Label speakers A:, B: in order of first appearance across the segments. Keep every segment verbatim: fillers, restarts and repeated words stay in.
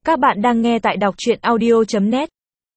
A: Các bạn đang nghe tại đọc truyện audio chấm net.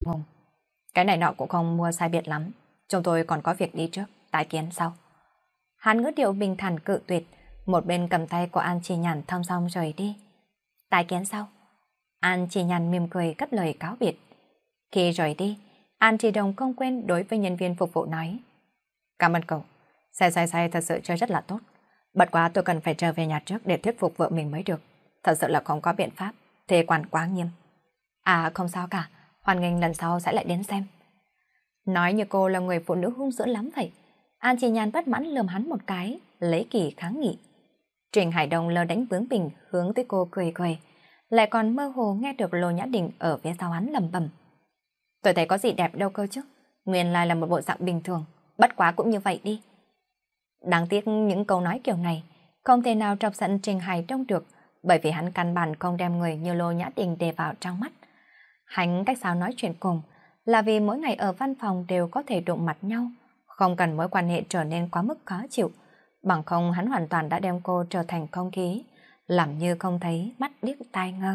B: Cái này nọ cũng không mua sai biệt lắm. Chúng tôi còn có việc đi trước, tái kiến sau. Hắn ngữ điệu bình thản cự tuyệt, một bên cầm tay của An Chi Nhàn thong song rời đi. Tái kiến sau. An Chi Nhàn mỉm cười cất lời cáo biệt. Khi rời đi, An Chi Đồng không quên đối với nhân viên phục vụ nói: Cảm ơn cậu, xe xoay xoay thật sự chơi rất là tốt. Bật quá tôi cần phải trở về nhà trước để thuyết phục vợ mình mới được. Thật sự là không có biện pháp, thuê quản quá nghiêm. À không sao cả, hoan nghênh lần sau sẽ lại đến xem. Nói như cô là người phụ nữ hung dữ lắm vậy. An Chi Nhàn bất mãn lườm hắn một cái, lấy kỳ kháng nghị. Trình Hải Đông lơ đánh bướng bỉnh hướng tới cô cười cười, lại còn mơ hồ nghe được Lô Nhã Đình ở phía sau hắn lẩm bẩm: Tôi thấy có gì đẹp đâu cơ chứ, nguyên lai là một bộ dạng bình thường, bất quá cũng như vậy đi. Đáng tiếc những câu nói kiểu này không thể nào trọc giận Trình Hải Đông được, bởi vì hắn căn bản không đem người như Lô Nhã Đình để vào trong mắt. Hắn cách sao nói chuyện cùng là vì mỗi ngày ở văn phòng đều có thể đụng mặt nhau, không cần mối quan hệ trở nên quá mức khó chịu, bằng không hắn hoàn toàn đã đem cô trở thành không khí, làm như không thấy, mắt điếc tai ngơ.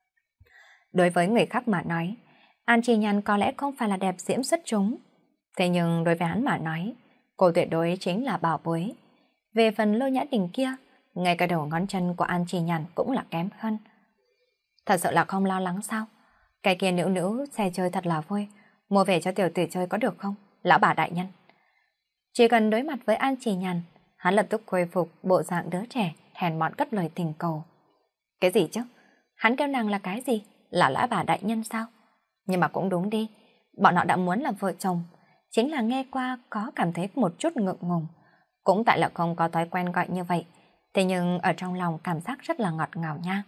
B: Đối với người khác mà nói, An Chi Nhàn có lẽ không phải là đẹp diễm xuất chúng, thế nhưng đối với hắn mà nói, cô tuyệt đối chính là bảo bối. Về phần Lô Nhã Đình kia, ngay cả đầu ngón chân của An Chi Nhàn cũng là kém hơn. Thật sự là không lo lắng sao? Cái kia nữ nữ xe chơi thật là vui, mua về cho tiểu tử chơi có được không, lão bà đại nhân? Chỉ cần đối mặt với An Chi Nhàn, hắn lập tức khôi phục bộ dạng đứa trẻ, hèn mọn cất lời tình cầu. Cái gì chứ? Hắn kêu nàng là cái gì? Là lão bà đại nhân sao? Nhưng mà cũng đúng đi, bọn họ đã muốn làm vợ chồng, chính là nghe qua có cảm thấy một chút ngượng ngùng, cũng tại là không có thói quen gọi như vậy, thế nhưng ở trong lòng cảm giác rất là ngọt ngào nha.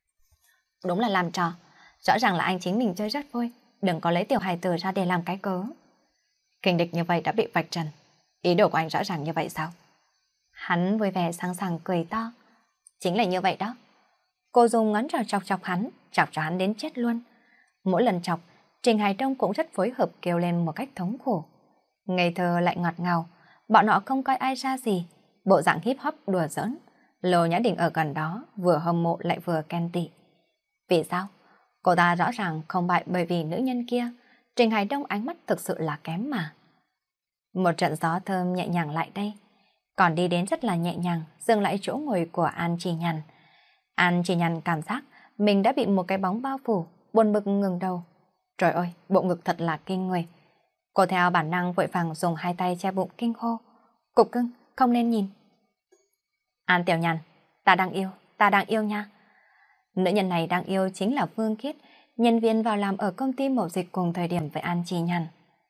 B: Đúng là làm trò, rõ ràng là anh chính mình chơi rất vui, đừng có lấy tiểu hài tử ra để làm cái cớ. Kình địch như vậy đã bị vạch trần, ý đồ của anh rõ ràng như vậy sao? Hắn vui vẻ sẵn sàng cười to. Chính là như vậy đó. Cô dùng ngón trỏ chọc chọc hắn, chọc cho hắn đến chết luôn. Mỗi lần chọc, Trình Hải Đông cũng rất phối hợp kêu lên một cách thống khổ. Ngây thơ lại ngọt ngào, bọn họ không coi ai ra gì, bộ dạng hip hop đùa giỡn. Lô Nhã Đình ở gần đó vừa hâm mộ lại vừa ghen tị. Vì sao? Cô ta rõ ràng không bại bởi vì nữ nhân kia. Trình Hải Đông ánh mắt thực sự là kém mà. Một trận gió thơm nhẹ nhàng lại đây, còn đi đến rất là nhẹ nhàng, dừng lại chỗ ngồi của An Chi Nhàn. An Chi Nhàn cảm giác mình đã bị một cái bóng bao phủ, buồn bực ngừng đầu. Trời ơi, bộ ngực thật là kinh người. Cô theo bản năng vội vàng dùng hai tay che bụng kinh hô. Cục cưng, không nên nhìn. An Tiểu Nhàn, ta đang yêu, ta đang yêu nha. Nữ nhân này đang yêu chính là Vương Khiết, nhân viên vào làm ở công ty mậu dịch cùng thời điểm với An Chi Nhàn.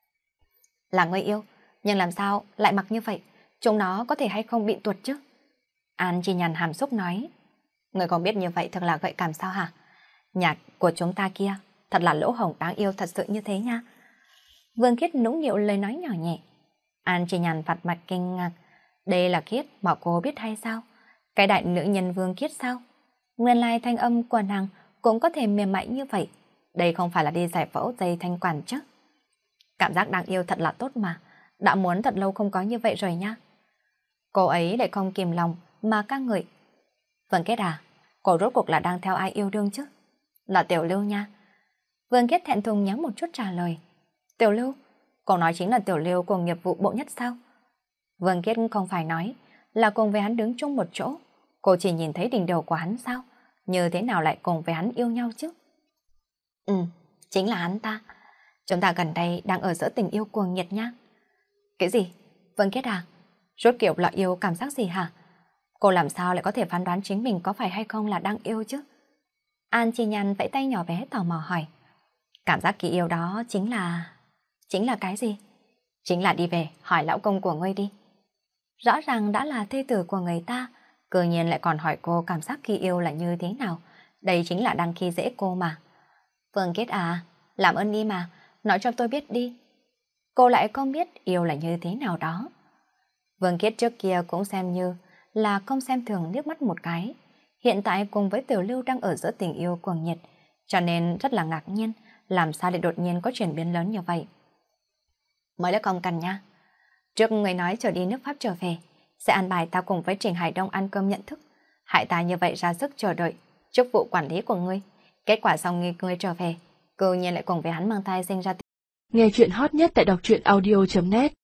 B: Là người yêu, nhưng làm sao lại mặc như vậy? Chúng nó có thể hay không bị tuột chứ? An Chi Nhàn hàm xúc nói. Người không biết như vậy thật là gợi cảm sao hả? Nhạc của chúng ta kia thật là lỗ hổng đáng yêu thật sự như thế nha. Vương Khiết nũng nịu lời nói nhỏ nhẹ. An Chi Nhàn vặt mặt kinh ngạc. Đây là Khiết mà cô biết hay sao? Cái đại nữ nhân Vương Khiết sao? Nguyên lai thanh âm của nàng cũng có thể mềm mại như vậy. Đây không phải là đi giải phẫu dây thanh quản chứ? Cảm giác đáng yêu thật là tốt mà. Đã muốn thật lâu không có như vậy rồi nha. Cô ấy lại không kìm lòng mà ca ngợi. Vương Khiết à, cô rốt cuộc là đang theo ai yêu đương chứ? Là Tiểu Lưu nha. Vương Khiết thẹn thùng nhắn một chút trả lời. Tiểu Lưu? Cô nói chính là Tiểu Lưu của nghiệp vụ bộ nhất sao? Vương Khiết không phải nói là cùng với hắn đứng chung một chỗ. Cô chỉ nhìn thấy đỉnh đầu của hắn sao? Như thế nào lại cùng với hắn yêu nhau chứ? Ừ, chính là hắn ta. Chúng ta gần đây đang ở giữa tình yêu cuồng nhiệt nha. Cái gì? Vương Khiết à? Rốt kiểu là yêu cảm giác gì hả? Cô làm sao lại có thể phán đoán chính mình có phải hay không là đang yêu chứ? An Chi Nhàn vẫy tay nhỏ bé tò mò hỏi. Cảm giác kỳ yêu đó chính là... Chính là cái gì? Chính là đi về hỏi lão công của ngươi đi. Rõ ràng đã là thê tử của người ta, cơ nhiên lại còn hỏi cô cảm giác kỳ yêu là như thế nào. Đây chính là đang khi dễ cô mà. Vương Khiết à, làm ơn đi mà, nói cho tôi biết đi. Cô lại không biết yêu là như thế nào đó. Vương Khiết trước kia cũng xem như là không xem thường liếc mắt một cái. Hiện tại cùng với Tiểu Lưu đang ở giữa tình yêu cuồng nhiệt, cho nên rất là ngạc nhiên, làm sao lại đột nhiên có chuyển biến lớn như vậy. Mới là không cần nha. Trước người nói trở đi nước Pháp trở về, sẽ an bài ta cùng với Trình Hải Đông ăn cơm nhận thức. Hại ta như vậy ra sức chờ đợi chức vụ quản lý của ngươi, Kết quả sau nghi người trở về, cư nhiên lại cùng với hắn mang thai sinh ra.
A: Nghe chuyện hot nhất tại đọc truyện audio chấm net